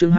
chương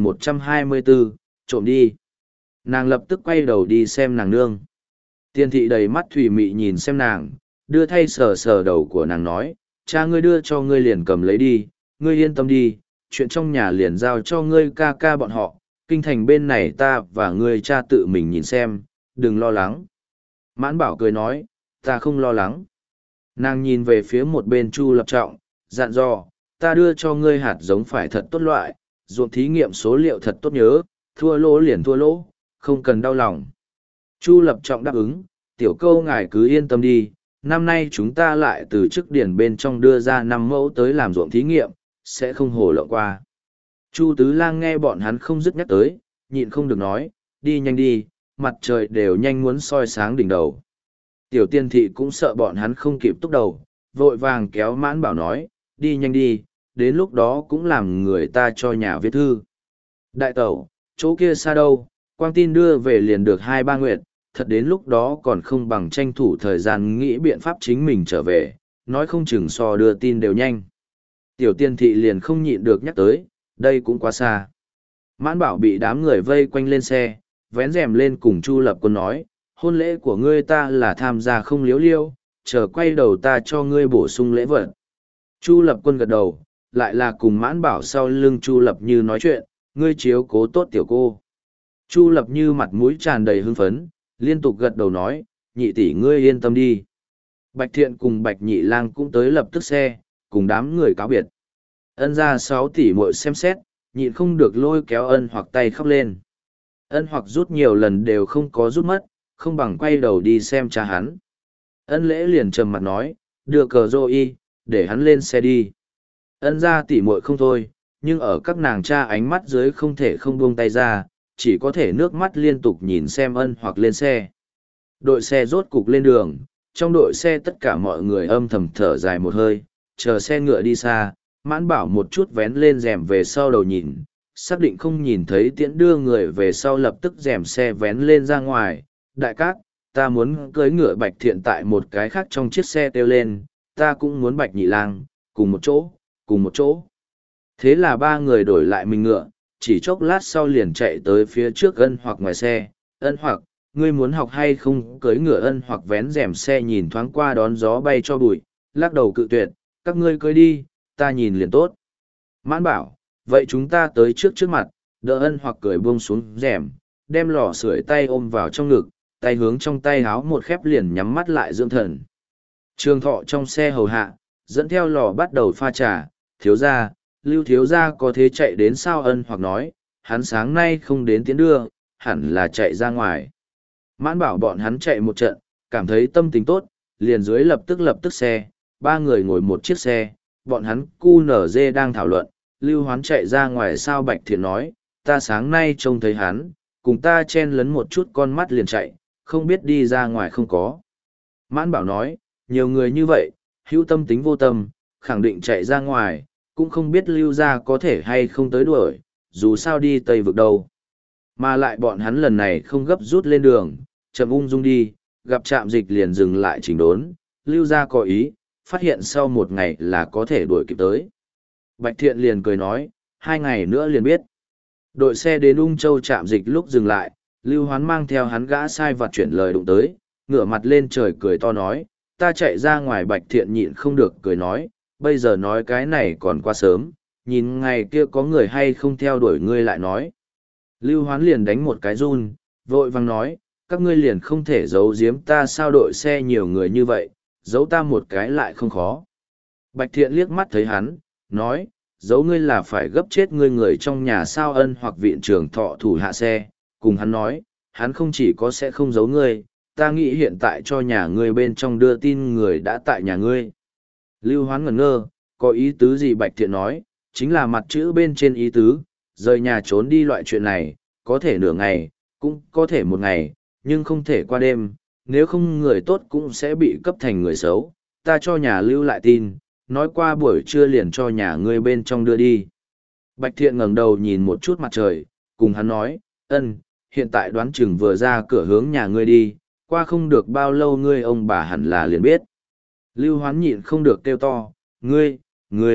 2124, trộm đi. Nàng lập tức quay đầu đi xem nàng nương. Tiên thị đầy mắt thủy mị nhìn xem nàng, đưa thay sờ sờ đầu của nàng nói, cha ngươi đưa cho ngươi liền cầm lấy đi, ngươi yên tâm đi, chuyện trong nhà liền giao cho ngươi ca ca bọn họ, kinh thành bên này ta và ngươi cha tự mình nhìn xem, đừng lo lắng. Mãn Bảo cười nói, ta không lo lắng. Nàng nhìn về phía một bên Chu Lập Trọng, dặn dò, ta đưa cho ngươi hạt giống phải thật tốt loại, ruộng thí nghiệm số liệu thật tốt nhớ, thua lỗ liền thua lỗ, không cần đau lòng. Chu Lập Trọng đáp ứng, tiểu câu ngài cứ yên tâm đi, năm nay chúng ta lại từ chức điển bên trong đưa ra 5 mẫu tới làm ruộng thí nghiệm, sẽ không hồ lộng qua. Chu Tứ Lang nghe bọn hắn không dứt nhắc tới, nhịn không được nói, đi nhanh đi, mặt trời đều nhanh muốn soi sáng đỉnh đầu. Tiểu Tiên Thị cũng sợ bọn hắn không kịp túc đầu, vội vàng kéo Mãn Bảo nói, đi nhanh đi, đến lúc đó cũng làm người ta cho nhà viết thư. Đại tẩu, chỗ kia xa đâu, quang tin đưa về liền được 2-3 nguyệt, thật đến lúc đó còn không bằng tranh thủ thời gian nghĩ biện pháp chính mình trở về, nói không chừng so đưa tin đều nhanh. Tiểu Tiên Thị liền không nhịn được nhắc tới, đây cũng quá xa. Mãn Bảo bị đám người vây quanh lên xe, vén rèm lên cùng Chu Lập Quân nói, hôn lễ của ngươi ta là tham gia không liếu liêu, chờ quay đầu ta cho ngươi bổ sung lễ vật. Chu Lập Quân gật đầu, lại là cùng Mãn Bảo sau lưng Chu Lập Như nói chuyện, ngươi chiếu cố tốt tiểu cô. Chu Lập Như mặt mũi tràn đầy hưng phấn, liên tục gật đầu nói, nhị tỷ ngươi yên tâm đi. Bạch Thiện cùng Bạch Nhị Lang cũng tới lập tức xe, cùng đám người cáo biệt. Ân ra 6 tỷ muội xem xét, nhịn không được lôi kéo Ân Hoặc tay khóc lên. Ân Hoặc rút nhiều lần đều không có rút mất, không bằng quay đầu đi xem cha hắn. Ân Lễ liền trầm mặt nói, đưa cờ rô y, để hắn lên xe đi. Ân ra tỷ muội không thôi, nhưng ở các nàng cha ánh mắt dưới không thể không buông tay ra, chỉ có thể nước mắt liên tục nhìn xem Ân Hoặc lên xe. Đội xe rốt cục lên đường, trong đội xe tất cả mọi người âm thầm thở dài một hơi, chờ xe ngựa đi xa, Mãn Bảo một chút vén lên rèm về sau đầu nhìn, xác định không nhìn thấy Tiễn đưa người về sau lập tức rèm xe vén lên ra ngoài. Đại cát, ta muốn cưới ngựa Bạch Thiện tại một cái khác trong chiếc xe kêu lên, ta cũng muốn Bạch Nhị Lang, cùng một chỗ, cùng một chỗ. Thế là 3 người đổi lại mình ngựa, chỉ chốc lát sau liền chạy tới phía trước Ân Hoặc ngoài xe. Ân Hoặc, ngươi muốn học hay không? Cưới ngựa Ân Hoặc vén rèm xe nhìn thoáng qua đón gió bay cho bụi, lắc đầu cự tuyệt, các ngươi cưới đi, ta nhìn liền tốt. Mãn Bảo, vậy chúng ta tới trước mặt, đỡ Ân Hoặc cười buông xuống rèm, đem lò sưởi tay ôm vào trong ngực, tay hướng trong tay háo một khép liền nhắm mắt lại dưỡng thần. Trường Thọ trong xe hầu hạ, dẫn theo lò bắt đầu pha trà, thiếu gia, Lưu thiếu gia có thế chạy đến sao? Ân Hoặc nói, hắn sáng nay không đến tiến đưa, hẳn là chạy ra ngoài. Mãn Bảo bọn hắn chạy một trận, cảm thấy tâm tình tốt, liền dưới lập tức xe, 3 người ngồi một chiếc xe, bọn hắn QNZ đang thảo luận, Lưu Hoán chạy ra ngoài sao? Bạch Thiện nói, ta sáng nay trông thấy hắn, cùng ta chen lấn một chút con mắt liền chạy, không biết đi ra ngoài không có. Mãn Bảo nói, nhiều người như vậy, hữu tâm tính vô tâm, khẳng định chạy ra ngoài, cũng không biết Lưu gia có thể hay không tới đuổi, dù sao đi Tây vực đâu. Mà lại bọn hắn lần này không gấp rút lên đường, chậm ung dung đi, gặp trạm dịch liền dừng lại chỉnh đốn, Lưu gia có ý, phát hiện sau 1 ngày là có thể đuổi kịp tới. Bạch Thiện liền cười nói, 2 ngày nữa liền biết. Đội xe đến Ung Châu trạm dịch lúc dừng lại, Lưu Hoán mang theo hắn gã sai vặt chuyển lời đụng tới, ngửa mặt lên trời cười to nói, ta chạy ra ngoài. Bạch Thiện nhịn không được cười nói, bây giờ nói cái này còn quá sớm, nhìn ngày kia có người hay không theo đuổi ngươi lại nói. Lưu Hoán liền đánh một cái run, vội vàng nói, các ngươi liền không thể giấu giếm ta sao? Đội xe nhiều người như vậy, giấu ta một cái lại không khó. Bạch Thiện liếc mắt thấy hắn, nói, giấu ngươi là phải gấp chết ngươi người trong nhà sao? Ân Hoặc viện trưởng Thọ thủ hạ xe, cùng hắn nói, hắn không chỉ có sẽ không giấu ngươi, ta nghĩ hiện tại cho nhà ngươi bên trong đưa tin người đã tại nhà ngươi. Lưu Hoán ngẩn ngơ, có ý tứ gì? Bạch Thiện nói, chính là mặt chữ bên trên ý tứ, rời nhà trốn đi loại chuyện này, có thể nửa ngày, cũng có thể 1 ngày, nhưng không thể qua đêm, nếu không người tốt cũng sẽ bị cấp thành người xấu. Ta cho nhà lưu lại tin, nói qua buổi trưa liền cho nhà ngươi bên trong đưa đi. Bạch Thiện ngẩng đầu nhìn một chút mặt trời, cùng hắn nói, ân, hiện tại đoán chừng vừa ra cửa hướng nhà ngươi đi, qua không được bao lâu ngươi ông bà hẳn là liền biết. Lưu Hoán nhịn không được kêu to, ngươi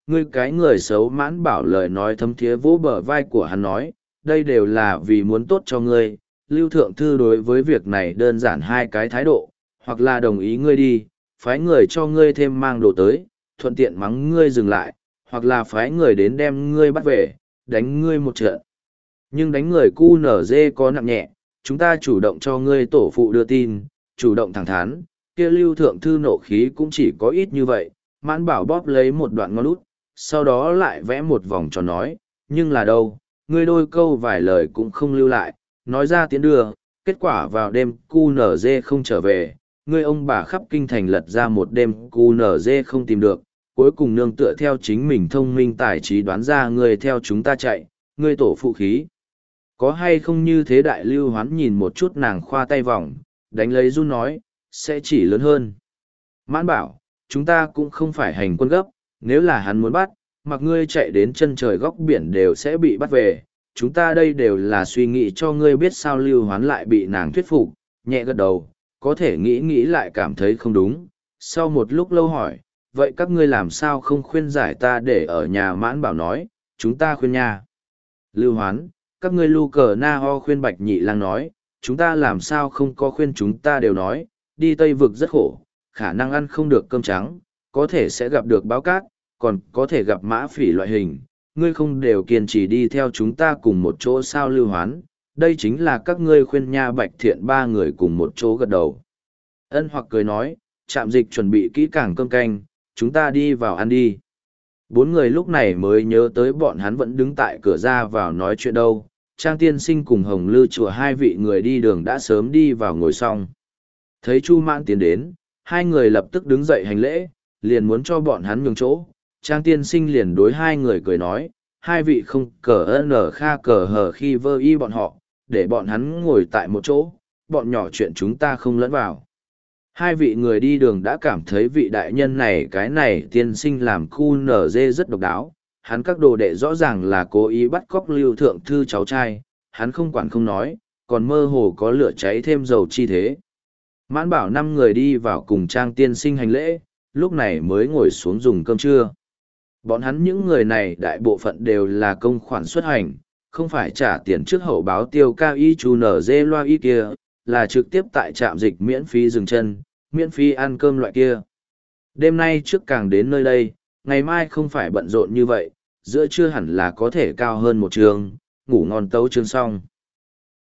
Ngươi cái người xấu. Mãn Bảo lời nói thấm thía vỗ bờ vai của hắn nói, đây đều là vì muốn tốt cho ngươi. Lưu Thượng Thư đối với việc này đơn giản hai cái thái độ, hoặc là đồng ý ngươi đi, phái người cho ngươi thêm mang đồ tới, thuận tiện mắng ngươi dừng lại, hoặc là phái người đến đem ngươi bắt về, đánh ngươi một trận. Nhưng đánh người QNZ có nặng nhẹ, chúng ta chủ động cho ngươi tổ phụ đưa tin, chủ động thẳng thắn, kia Lưu Thượng Thư nộ khí cũng chỉ có ít như vậy. Mãn Bảo bóp lấy một đoạn ngón út, sau đó lại vẽ một vòng tròn nói, nhưng là đâu, ngươi đôi câu vài lời cũng không lưu lại, nói ra tiến đưa, kết quả vào đêm QNZ không trở về, ngươi ông bà khắp kinh thành lật ra một đêm QNZ không tìm được, cuối cùng nương tựa theo chính mình thông minh tài trí đoán ra ngươi theo chúng ta chạy, ngươi tổ phụ khí. Có hay không như thế? Đại Lưu Hoán nhìn một chút nàng khoa tay vòng, đánh lấy run nói, sẽ chỉ lớn hơn. Mãn Bảo, chúng ta cũng không phải hành quân gấp, nếu là hắn muốn bắt, mặc ngươi chạy đến chân trời góc biển đều sẽ bị bắt về. Chúng ta đây đều là suy nghĩ cho ngươi biết sao. Lưu Hoán lại bị nàng thuyết phục, nhẹ gật đầu, có thể nghĩ lại cảm thấy không đúng. Sau một lúc lâu hỏi, vậy các ngươi làm sao không khuyên giải ta để ở nhà? Mãn Bảo nói, chúng ta khuyên nha. Lưu Hoán, các ngươi lu cờ na ho khuyên Bạch Nhị Lang nói, chúng ta làm sao không có khuyên? Chúng ta đều nói, đi Tây Vực rất khổ, khả năng ăn không được cơm trắng, có thể sẽ gặp được báo cát, còn có thể gặp mã phỉ loại hình. Ngươi không đều kiên trì đi theo chúng ta cùng một chỗ sao? Lưu Hoán, đây chính là các ngươi khuyên nha. Bạch Thiện ba người cùng một chỗ gật đầu. Ân Hoặc cười nói, Trạm Dịch chuẩn bị kỹ càng cơm canh, chúng ta đi vào ăn đi. Bốn người lúc này mới nhớ tới bọn hắn vẫn đứng tại cửa ra vào nói chuyện đâu. Trang Tiên Sinh cùng Hồng Lư chùa hai vị người đi đường đã sớm đi vào ngồi xong. Thấy Chu Mãn tiến đến, hai người lập tức đứng dậy hành lễ, liền muốn cho bọn hắn nhường chỗ. Trang Tiên Sinh liền đối hai người cười nói, hai vị không cờ ơn kha cờ hờ khi vơ y bọn họ, để bọn hắn ngồi tại một chỗ, bọn nhỏ chuyện chúng ta không lẫn vào. Hai vị người đi đường đã cảm thấy vị đại nhân này cái này tiên sinh làm khu nở dê rất độc đáo, hắn các đồ đệ rõ ràng là cố ý bắt cóc Lưu Thượng Thư cháu trai, hắn không quản không nói, còn mơ hồ có lửa cháy thêm dầu chi thế. Mãn Bảo năm người đi vào cùng Trang Tiên Sinh hành lễ, lúc này mới ngồi xuống dùng cơm trưa. Bọn hắn những người này đại bộ phận đều là công khoản xuất hành, không phải trả tiền trước hậu báo tiêu cao y chu nở dê loa y kia, là trực tiếp tại trạm dịch miễn phí dừng chân, miễn phí ăn cơm loại kia. Đêm nay trước càng đến nơi đây, ngày mai không phải bận rộn như vậy, giữa trưa hẳn là có thể cao hơn một trường, ngủ ngon tấu chương xong.